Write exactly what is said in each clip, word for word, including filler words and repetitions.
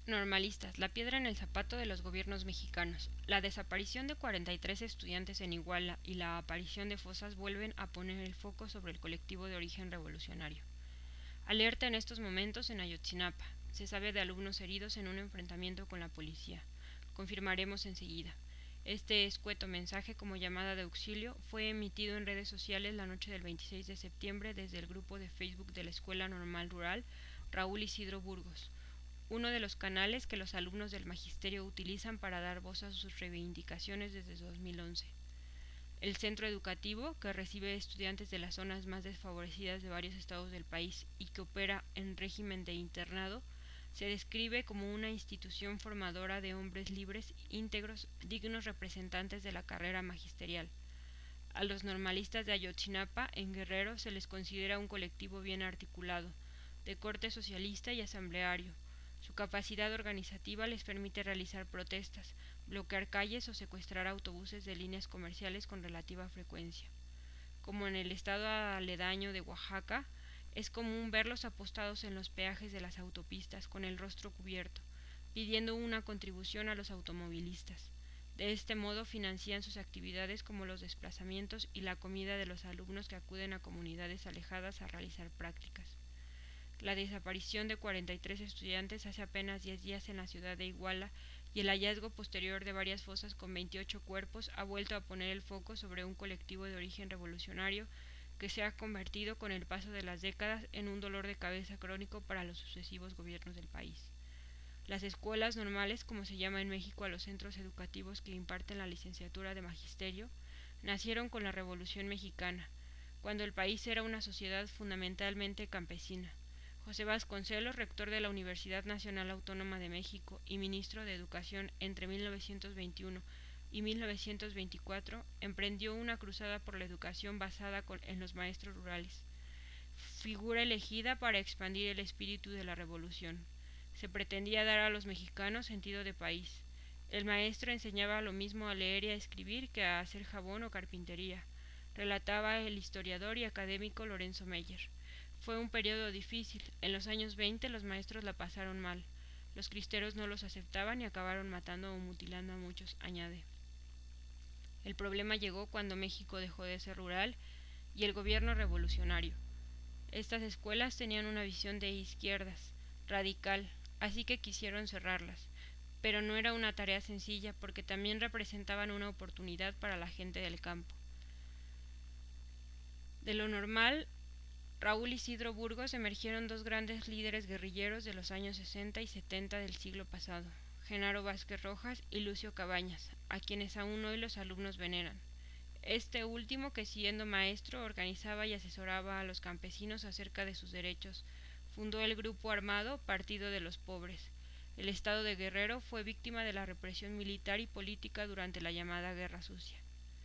Normalistas, la piedra en el zapato de los gobiernos mexicanos. La desaparición de cuarenta y tres estudiantes en Iguala y la aparición de fosas vuelven a poner el foco sobre el colectivo de origen revolucionario. Alerta en estos momentos en Ayotzinapa. Se sabe de alumnos heridos en un enfrentamiento con la policía. Confirmaremos enseguida. Este escueto mensaje como llamada de auxilio fue emitido en redes sociales la noche del veintiséis de septiembre desde el grupo de Facebook de la Escuela Normal Rural Raúl Isidro Burgos, uno de los canales que los alumnos del magisterio utilizan para dar voz a sus reivindicaciones desde dos mil once. El centro educativo, que recibe estudiantes de las zonas más desfavorecidas de varios estados del país y que opera en régimen de internado, se describe como una institución formadora de hombres libres, íntegros, dignos representantes de la carrera magisterial. A los normalistas de Ayotzinapa, en Guerrero, se les considera un colectivo bien articulado, de corte socialista y asambleario. Su capacidad organizativa les permite realizar protestas, bloquear calles o secuestrar autobuses de líneas comerciales con relativa frecuencia. Como en el estado aledaño de Oaxaca, es común verlos apostados en los peajes de las autopistas con el rostro cubierto, pidiendo una contribución a los automovilistas. De este modo financian sus actividades como los desplazamientos y la comida de los alumnos que acuden a comunidades alejadas a realizar prácticas. La desaparición de cuarenta y tres estudiantes hace apenas diez días en la ciudad de Iguala y el hallazgo posterior de varias fosas con veintiocho cuerpos ha vuelto a poner el foco sobre un colectivo de origen revolucionario que se ha convertido con el paso de las décadas en un dolor de cabeza crónico para los sucesivos gobiernos del país. Las escuelas normales, como se llama en México a los centros educativos que imparten la licenciatura de magisterio, nacieron con la Revolución Mexicana, cuando el país era una sociedad fundamentalmente campesina. José Vasconcelos, rector de la Universidad Nacional Autónoma de México y ministro de Educación entre mil novecientos veintiuno y mil novecientos veinticuatro, emprendió una cruzada por la educación basada con, en los maestros rurales, figura elegida para expandir el espíritu de la revolución. Se pretendía dar a los mexicanos sentido de país. El maestro enseñaba lo mismo a leer y a escribir que a hacer jabón o carpintería, relataba el historiador y académico Lorenzo Meyer. Fue un periodo difícil. En los años veinte los maestros la pasaron mal. Los cristeros no los aceptaban y acabaron matando o mutilando a muchos, añade. El problema llegó cuando México dejó de ser rural y el gobierno revolucionario. Estas escuelas tenían una visión de izquierdas, radical, así que quisieron cerrarlas. Pero no era una tarea sencilla porque también representaban una oportunidad para la gente del campo. De lo normal, Raúl Isidro Burgos emergieron dos grandes líderes guerrilleros de los años sesenta y setenta del siglo pasado, Genaro Vázquez Rojas y Lucio Cabañas, a quienes aún hoy los alumnos veneran. Este último, que siendo maestro organizaba y asesoraba a los campesinos acerca de sus derechos, fundó el grupo armado Partido de los Pobres. El estado de Guerrero fue víctima de la represión militar y política durante la llamada Guerra Sucia.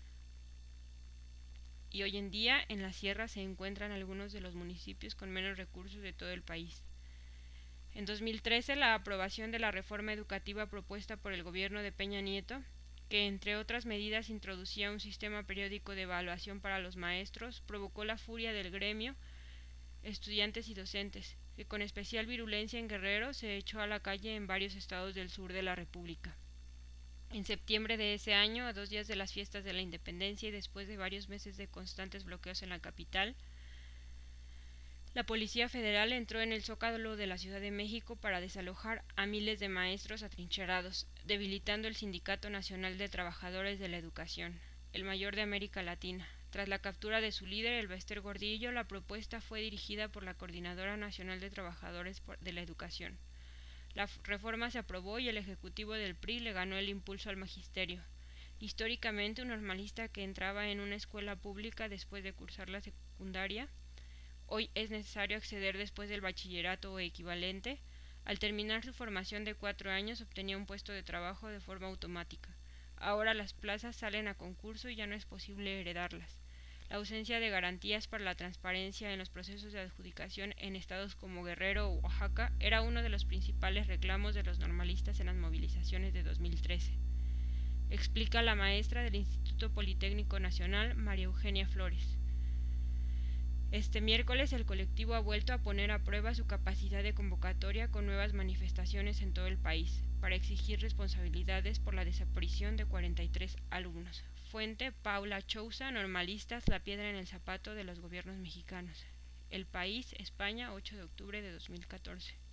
Y hoy en día en la sierra se encuentran algunos de los municipios con menos recursos de todo el país. En dos mil trece, la aprobación de la reforma educativa propuesta por el gobierno de Peña Nieto, que entre otras medidas introducía un sistema periódico de evaluación para los maestros, provocó la furia del gremio, estudiantes y docentes, que con especial virulencia en Guerrero se echó a la calle en varios estados del sur de la República. En septiembre de ese año, a dos días de las fiestas de la Independencia y después de varios meses de constantes bloqueos en la capital, la Policía Federal entró en el Zócalo de la Ciudad de México para desalojar a miles de maestros atrincherados, debilitando el Sindicato Nacional de Trabajadores de la Educación, el mayor de América Latina. Tras la captura de su líder, el Bester Gordillo, la propuesta fue dirigida por la Coordinadora Nacional de Trabajadores de la Educación. La reforma se aprobó y el ejecutivo del P R I le ganó el impulso al magisterio. Históricamente, un normalista que entraba en una escuela pública después de cursar la secundaria, hoy es necesario acceder después del bachillerato o equivalente. Al terminar su formación de cuatro años obtenía un puesto de trabajo de forma automática. Ahora las plazas salen a concurso y ya no es posible heredarlas. La ausencia de garantías para la transparencia en los procesos de adjudicación en estados como Guerrero o Oaxaca era uno de los principales reclamos de los normalistas en las movilizaciones de dos mil trece. Explica la maestra del Instituto Politécnico Nacional, María Eugenia Flores. Este miércoles el colectivo ha vuelto a poner a prueba su capacidad de convocatoria con nuevas manifestaciones en todo el país, para exigir responsabilidades por la desaparición de cuarenta y tres alumnos. Fuente: Paula Chouza, Normalistas, la piedra en el zapato de los gobiernos mexicanos. El País, España, ocho de octubre de dos mil catorce.